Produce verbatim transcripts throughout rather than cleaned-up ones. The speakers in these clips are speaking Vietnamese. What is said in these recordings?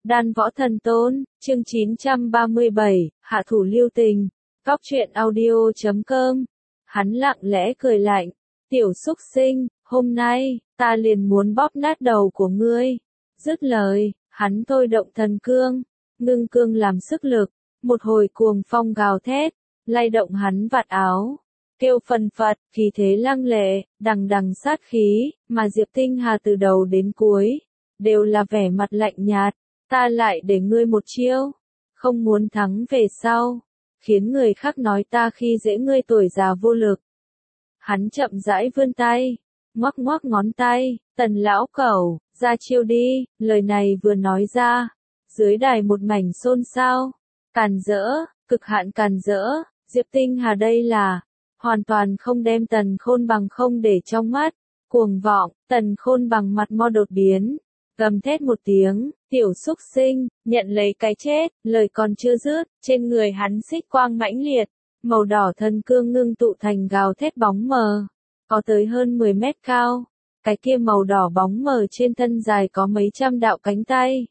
Đan Võ Thần Tôn, chương chín trăm ba mươi bảy, Hạ thủ lưu tình. Góc truyện audio chấm com. Hắn lặng lẽ cười lạnh. Tiểu súc sinh, hôm nay, ta liền muốn bóp nát đầu của ngươi. Dứt lời, hắn thôi động thần cương, ngưng cương làm sức lực, một hồi cuồng phong gào thét, lay động hắn vạt áo. Kêu phần phật, khí thế lăng lệ, đằng đằng sát khí, mà Diệp Tinh Hà từ đầu đến cuối, đều là vẻ mặt lạnh nhạt. Ta lại để ngươi một chiêu, không muốn thắng về sau, khiến người khác nói ta khi dễ ngươi tuổi già vô lực. Hắn chậm rãi vươn tay, ngoắc ngoắc ngón tay, Tần lão cẩu, ra chiêu đi, lời này vừa nói ra, dưới đài một mảnh xôn xao, càn rỡ, cực hạn càn rỡ, Diệp Tinh Hà đây là, hoàn toàn không đem Tần Khôn Bằng không để trong mắt, cuồng vọng, Tần Khôn Bằng mặt mo đột biến. Gầm thét một tiếng, tiểu súc sinh, nhận lấy cái chết, lời còn chưa dứt, trên người hắn xích quang mãnh liệt, màu đỏ thân cương ngưng tụ thành gào thét bóng mờ, có tới hơn mười mét cao, cái kia màu đỏ bóng mờ trên thân dài có mấy trăm đạo cánh tay.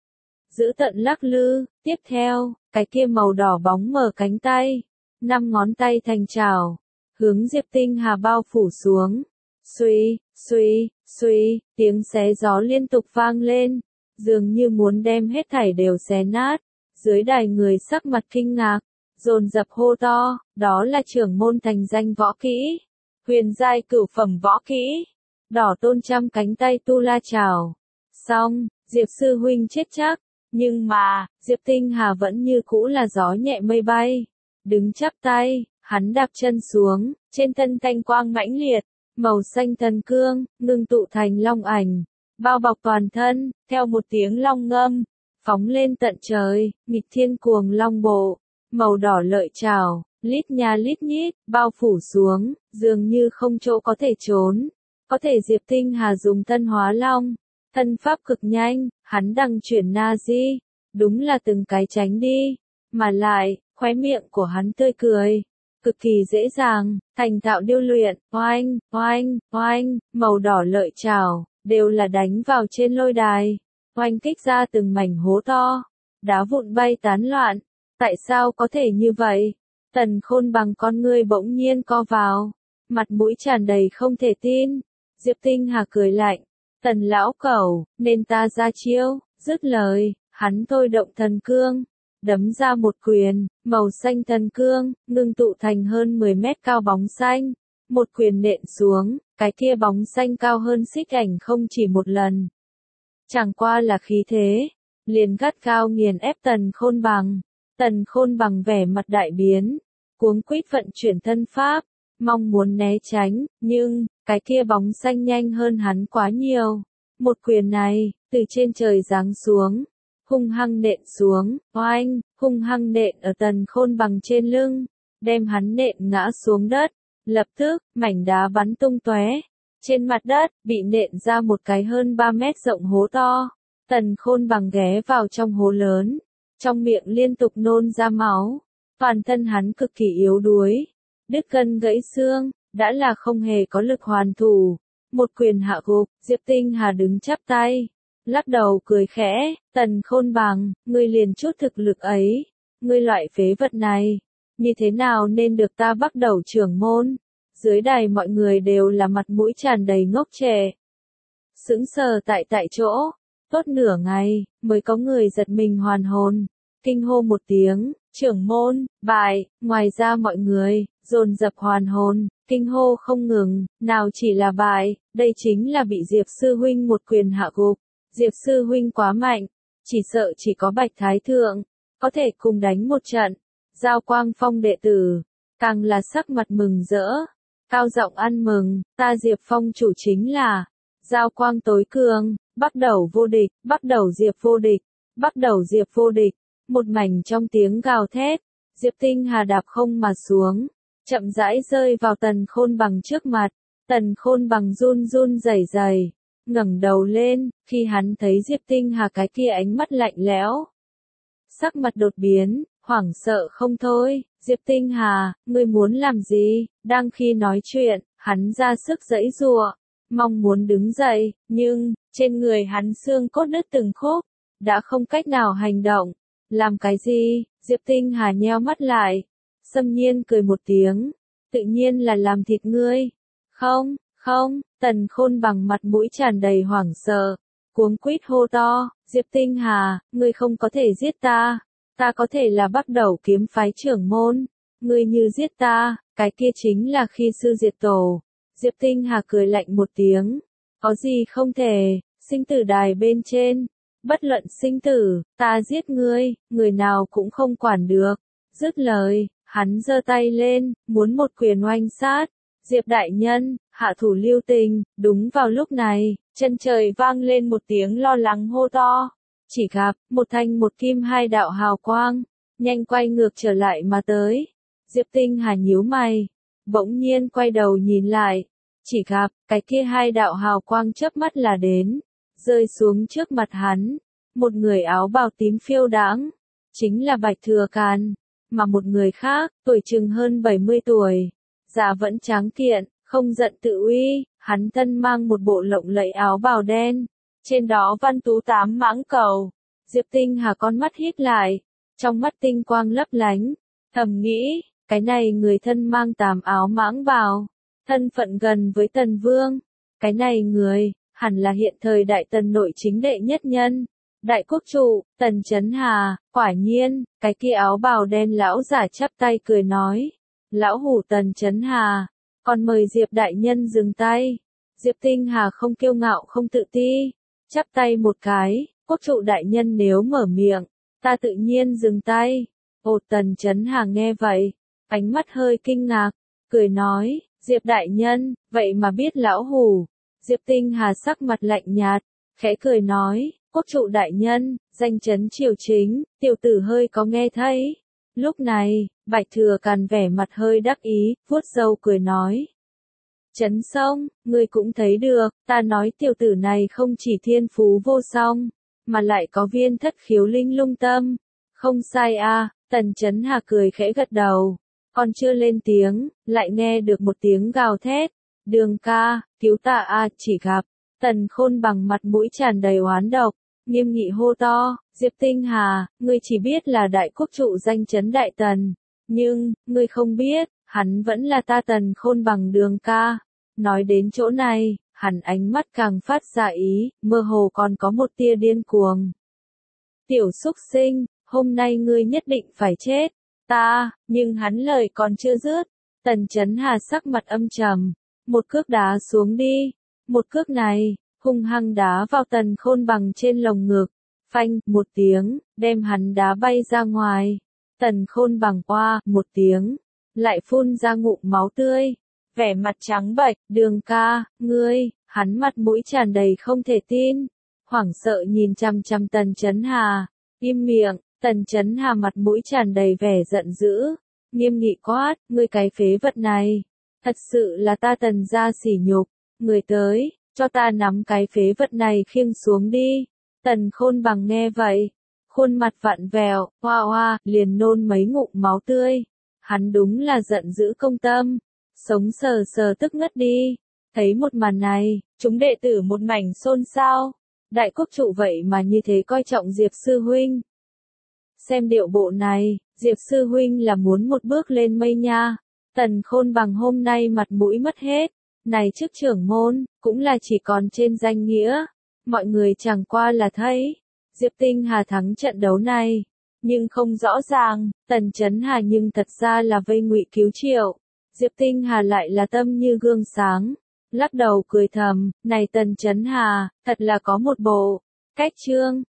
Giữ tận lắc lư, tiếp theo, cái kia màu đỏ bóng mờ cánh tay, năm ngón tay thành chảo, hướng Diệp Tinh Hà bao phủ xuống. Xuy, xuy, xuy, tiếng xé gió liên tục vang lên, dường như muốn đem hết thảy đều xé nát. Dưới đài người sắc mặt kinh ngạc, dồn dập hô to, đó là trưởng môn thành danh võ kỹ, huyền giai cửu phẩm võ kỹ, đỏ tôn trăm cánh tay tu la chảo. Xong, Diệp sư huynh chết chắc, nhưng mà, Diệp Tinh Hà vẫn như cũ là gió nhẹ mây bay, đứng chắp tay, hắn đạp chân xuống, trên thân thanh quang mãnh liệt. Màu xanh thần cương, ngưng tụ thành long ảnh, bao bọc toàn thân, theo một tiếng long ngâm, phóng lên tận trời, nghịch thiên cuồng long bộ, màu đỏ lợi trảo, lít nha lít nhít, bao phủ xuống, dường như không chỗ có thể trốn. Có thể Diệp Tinh Hà dùng thân hóa long, thân pháp cực nhanh, hắn đằng chuyển na di, đúng là từng cái tránh đi, mà lại, khóe miệng của hắn tươi cười. Cực kỳ dễ dàng, thành thạo điêu luyện, oanh, oanh, oanh, màu đỏ lợi trảo, đều là đánh vào trên lôi đài, oanh kích ra từng mảnh hố to, đá vụn bay tán loạn. Tại sao có thể như vậy? Tần Khôn Bằng con ngươi bỗng nhiên co vào, mặt mũi tràn đầy không thể tin. Diệp Tinh Hà cười lạnh, Tần lão cẩu, nên ta ra chiêu. Dứt lời, hắn thôi động thần cương, đấm ra một quyền, màu xanh thần cương, ngưng tụ thành hơn mười mét cao bóng xanh. Một quyền nện xuống, cái kia bóng xanh cao hơn xích ảnh không chỉ một lần. Chẳng qua là khí thế, liền gắt cao nghiền ép Tần Khôn Bằng. Tần Khôn Bằng vẻ mặt đại biến, cuống quýt vận chuyển thân pháp, mong muốn né tránh, nhưng, cái kia bóng xanh nhanh hơn hắn quá nhiều. Một quyền này, từ trên trời giáng xuống, hung hăng nện xuống, oanh, hung hăng nện ở Tần Khôn Bằng trên lưng, đem hắn nện ngã xuống đất. Lập tức, mảnh đá bắn tung tóe, trên mặt đất, bị nện ra một cái hơn ba mét rộng hố to. Tần Khôn Bằng ghé vào trong hố lớn, trong miệng liên tục nôn ra máu, toàn thân hắn cực kỳ yếu đuối, đứt gân gãy xương, đã là không hề có lực hoàn thủ. Một quyền hạ gục, Diệp Tinh Hà đứng chắp tay, lắc đầu cười khẽ, Tần Khôn Bằng, ngươi liền chút thực lực ấy, ngươi loại phế vật này, như thế nào nên được ta bắt đầu trưởng môn? Dưới đài mọi người đều là mặt mũi tràn đầy ngốc trẻ, sững sờ tại tại chỗ, tốt nửa ngày, mới có người giật mình hoàn hồn, kinh hô một tiếng, trưởng môn, bại. Ngoài ra mọi người, dồn dập hoàn hồn, kinh hô không ngừng, nào chỉ là bại, đây chính là bị Diệp sư huynh một quyền hạ gục. Diệp sư huynh quá mạnh, chỉ sợ chỉ có Bạch Thái Thượng có thể cùng đánh một trận. Giao Quang Phong đệ tử, càng là sắc mặt mừng rỡ, cao giọng ăn mừng, ta Diệp Phong chủ chính là Giao Quang tối cường, bắt đầu vô địch, bắt đầu Diệp vô địch, bắt đầu Diệp vô địch. Một mảnh trong tiếng gào thét, Diệp Tinh Hà đạp không mà xuống, chậm rãi rơi vào Tần Khôn Bằng trước mặt. Tần Khôn Bằng run run rẩy rẩy, ngẩng đầu lên, khi hắn thấy Diệp Tinh Hà cái kia ánh mắt lạnh lẽo, sắc mặt đột biến, hoảng sợ không thôi. Diệp Tinh Hà, ngươi muốn làm gì? Đang khi nói chuyện, hắn ra sức giãy giụa, mong muốn đứng dậy, nhưng trên người hắn xương cốt đứt từng khúc, đã không cách nào hành động. Làm cái gì? Diệp Tinh Hà nheo mắt lại. Xâm Nhiên cười một tiếng. Tự nhiên là làm thịt ngươi. Không, không, Tần Khôn Bằng mặt mũi tràn đầy hoảng sợ. Cuống quýt hô to, Diệp Tinh Hà, ngươi không có thể giết ta. Ta có thể là Bắc Đầu kiếm phái trưởng môn. Ngươi như giết ta, cái kia chính là khi sư diệt tổ. Diệp Tinh Hà cười lạnh một tiếng. Có gì không thể, sinh tử đài bên trên. Bất luận sinh tử, ta giết ngươi, người nào cũng không quản được. Dứt lời, hắn giơ tay lên, muốn một quyền oanh sát. Diệp đại nhân, hạ thủ lưu tình. Đúng vào lúc này, chân trời vang lên một tiếng lo lắng hô to. Chỉ gặp, một thanh một kim hai đạo hào quang, nhanh quay ngược trở lại mà tới. Diệp Tinh Hà nhíu mày, bỗng nhiên quay đầu nhìn lại. Chỉ gặp, cái kia hai đạo hào quang chớp mắt là đến, rơi xuống trước mặt hắn. Một người áo bào tím phiêu đãng, chính là Bạch Thừa Càn, mà một người khác, tuổi chừng hơn bảy mươi tuổi, da vẫn tráng kiện, không giận tự uy, hắn thân mang một bộ lộng lẫy áo bào đen, trên đó văn tú tám mãng cầu. Diệp Tinh Hà con mắt híp lại, trong mắt tinh quang lấp lánh, thầm nghĩ, cái này người thân mang tám áo mãng bào, thân phận gần với Tần Vương, cái này người, hẳn là hiện thời Đại Tần nội chính đệ nhất nhân. Đại quốc chủ, Tần Chấn Hà, quả nhiên, cái kia áo bào đen lão giả chắp tay cười nói. Lão hủ Tần Chấn Hà, còn mời Diệp đại nhân dừng tay. Diệp Tinh Hà không kiêu ngạo không tự ti, chắp tay một cái, quốc chủ đại nhân nếu mở miệng, ta tự nhiên dừng tay. Ồ Tần Chấn Hà nghe vậy, ánh mắt hơi kinh ngạc, cười nói, Diệp đại nhân, vậy mà biết lão hủ. Diệp Tinh Hà sắc mặt lạnh nhạt, khẽ cười nói, quốc trụ đại nhân, danh chấn triều chính, tiểu tử hơi có nghe thấy. Lúc này, Bạch Thừa Càn vẻ mặt hơi đắc ý, vuốt râu cười nói. Chấn Sông, ngươi cũng thấy được, ta nói tiểu tử này không chỉ thiên phú vô song, mà lại có viên thất khiếu linh lung tâm. Không sai a, Tần Chấn Hà cười khẽ gật đầu, còn chưa lên tiếng, lại nghe được một tiếng gào thét. Đường ca, cứu ta a, chỉ gặp. Tần Khôn Bằng mặt mũi tràn đầy oán độc, nghiêm nghị hô to, Diệp Tinh Hà, ngươi chỉ biết là đại quốc trụ danh chấn Đại Tần, nhưng, ngươi không biết, hắn vẫn là ta Tần Khôn Bằng đường ca. Nói đến chỗ này, hắn ánh mắt càng phát ra ý, mơ hồ còn có một tia điên cuồng. Tiểu xúc sinh, hôm nay ngươi nhất định phải chết, ta, nhưng hắn lời còn chưa dứt. Tần Chấn Hà sắc mặt âm trầm, một cước đá xuống đi. Một cước này, hung hăng đá vào Tần Khôn Bằng trên lồng ngực, phanh, một tiếng, đem hắn đá bay ra ngoài. Tần Khôn Bằng oa, một tiếng, lại phun ra ngụm máu tươi, vẻ mặt trắng bệch, đường ca, ngươi, hắn mặt mũi tràn đầy không thể tin, hoảng sợ nhìn chăm chăm Tần Chấn Hà, im miệng. Tần Chấn Hà mặt mũi tràn đầy vẻ giận dữ, nghiêm nghị quát, ngươi cái phế vật này, thật sự là ta Tần gia sỉ nhục. Người tới, cho ta nắm cái phế vật này khiêng xuống đi. Tần Khôn Bằng nghe vậy, khuôn mặt vặn vẹo, hoa hoa, liền nôn mấy ngụm máu tươi. Hắn đúng là giận dữ công tâm, sống sờ sờ tức ngất đi. Thấy một màn này, chúng đệ tử một mảnh xôn xao. Đại quốc trụ vậy mà như thế coi trọng Diệp sư huynh. Xem điệu bộ này, Diệp sư huynh là muốn một bước lên mây nha. Tần Khôn Bằng hôm nay mặt mũi mất hết. Này trước trưởng môn, cũng là chỉ còn trên danh nghĩa. Mọi người chẳng qua là thấy Diệp Tinh Hà thắng trận đấu này, nhưng không rõ ràng, Tần Chấn Hà nhưng thật ra là vây ngụy cứu triệu. Diệp Tinh Hà lại là tâm như gương sáng, lắc đầu cười thầm, này Tần Chấn Hà, thật là có một bộ cách trương.